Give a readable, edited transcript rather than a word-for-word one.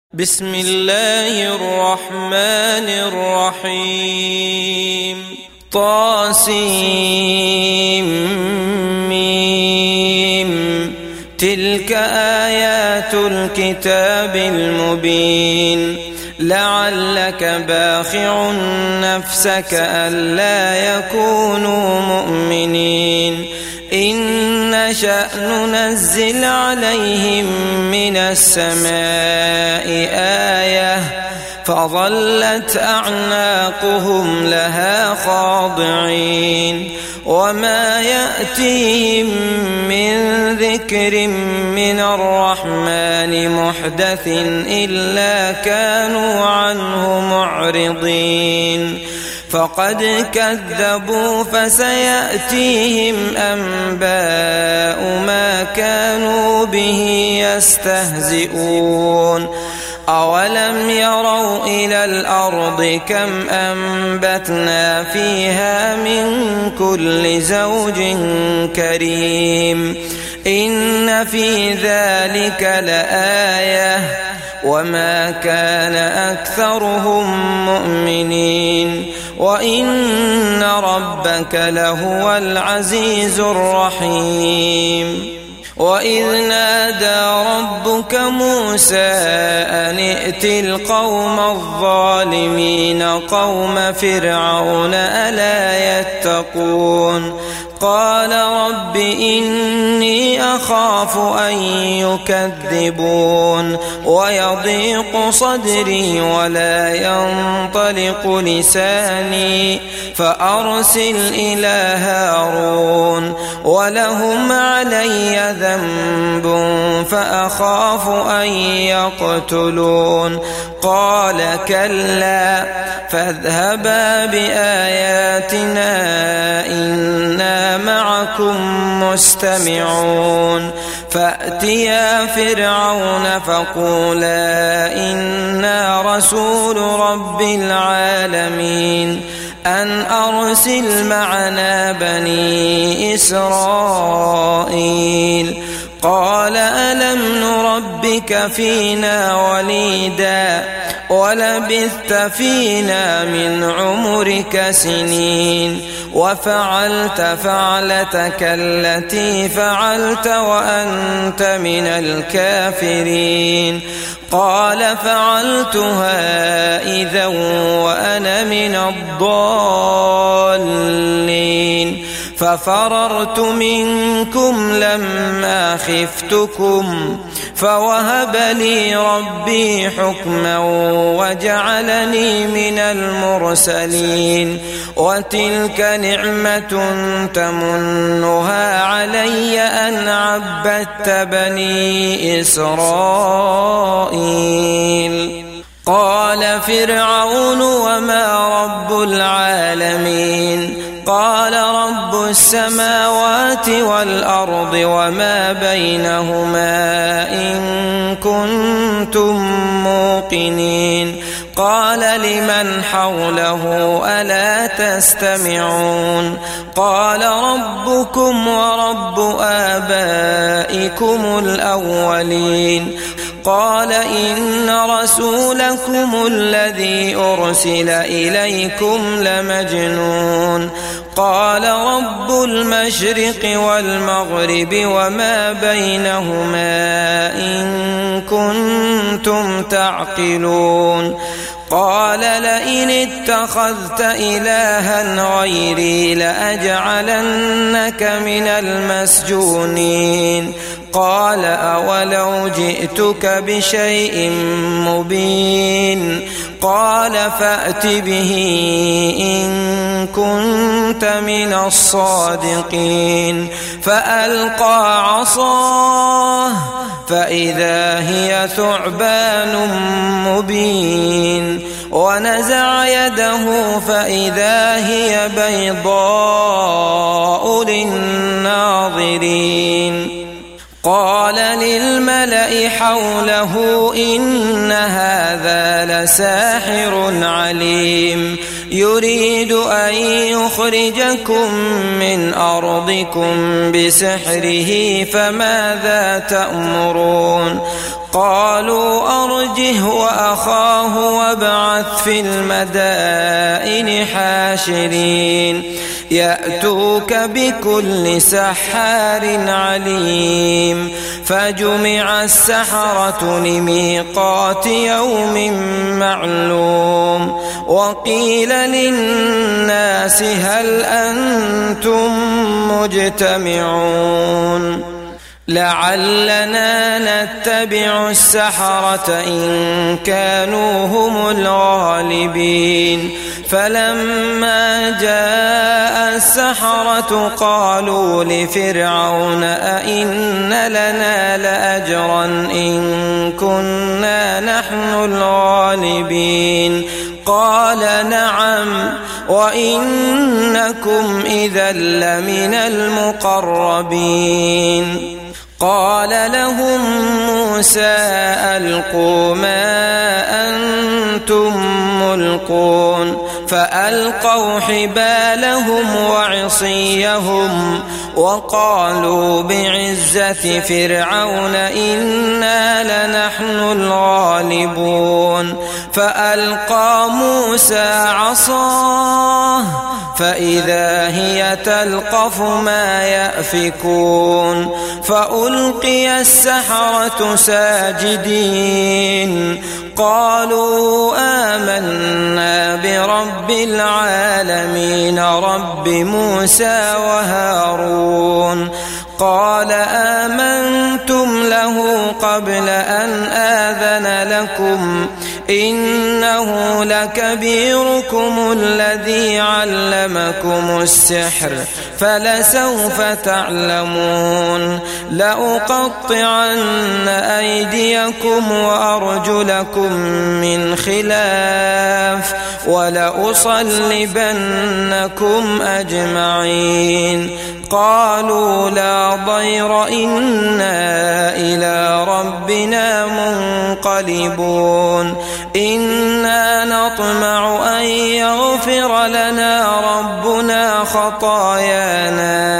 بسم الله الرحمن الرحيم طاسيم تلك آيات الكتاب المبين لعلك باخع نفسك ألا يكونوا مؤمنين إن نشأ ننزل عليهم من السماء آية فظلت أعناقهم لها خاضعين وما يأتيهم من ذكر من الرحمن محدث إلا كانوا عنه معرضين فقد كذبوا فسيأتيهم أنباء ما كانوا به يستهزئون أولم يروا إلى الأرض كم أنبتنا فيها من كل زوج كريم إن في ذلك لآية وما كان أكثرهم مؤمنين وإن ربك لهو العزيز الرحيم وإذ نادى ربك موسى أن ائت القوم الظالمين قوم فرعون ألا يتقون قال رب إني أخاف أن يكذبون ويضيق صدري ولا ينطلق لساني فأرسل إلى هارون ولهم علي ذنب فأخاف أن يقتلون قال كلا فاذهبا بآياتنا إنا معكم مستمعون فأتيا فرعون فقولا إنا رسول رب العالمين أن أرسل معنا بني إسرائيل قال ألم نربك فينا وليدا ولبثت فينا من عمرك سنين وفعلت فعلتك التي فعلت وأنت من الكافرين قال فعلتها إذا وأنا من الضالين ففررت منكم لما خفتكم فوهب لي ربي حكما وجعلني من المرسلين وتلك نعمة تمنها علي أن عبدت بني إسرائيل قال فرعون وما رب العالمين قال رب السماوات والأرض وما بينهما إن كنتم موقنين قال لمن حوله ألا تستمعون قال ربكم ورب آبائكم الأولين قال إن رسولكم الذي أرسل إليكم لمجنون قال رب المشرق والمغرب وما بينهما إن كنتم تعقلون قال لئن اتخذت إلها غيري لأجعلنك من المسجونين قال أولو جئتك بشيء مبين قال فأت به إن كنت من الصادقين فألقى عصاه فإذا هي ثعبان مبين ونزع يده فإذا هي بيضاء للناظرين قال للملأ حوله إن هذا لساحر عليم يريد أن يخرجكم من أرضكم بسحره فماذا تأمرون قالوا أرجه وأخاه وابعث في المدائن حاشرين يأتوك بكل سحار عليم فجمع السحرة لميقات يوم معلوم وقيل للناس هل أنتم مجتمعون لعلنا نتبع السحرة إن كانوا هم الغالبين فلما جاء السحرة قالوا لفرعون أئن لنا لأجرا إن كنا نحن الغالبين قال نعم وإنكم إذا لمن المقربين قال لهم موسى ألقوا ما أنتم ملقون فألقوا حبالهم وعصيهم وقالوا بعزة فرعون إنا لنحن الغالبون فألقى موسى عصاه فإذا هي تلقف ما يأفكون فألقي السحرة ساجدين قالوا آمنا برب العالمين رب موسى وهارون قال آمنتم له قبل أن آذن لكم إنه لكبيركم الذي علمكم السحر فلسوف تعلمون لأقطعن أيديكم وأرجلكم من خلاف ولأصلبنكم أجمعين قالوا لا ضير إنا إلى ربنا منقلبون إنا نطمع أن يغفر لنا ربنا خطايانا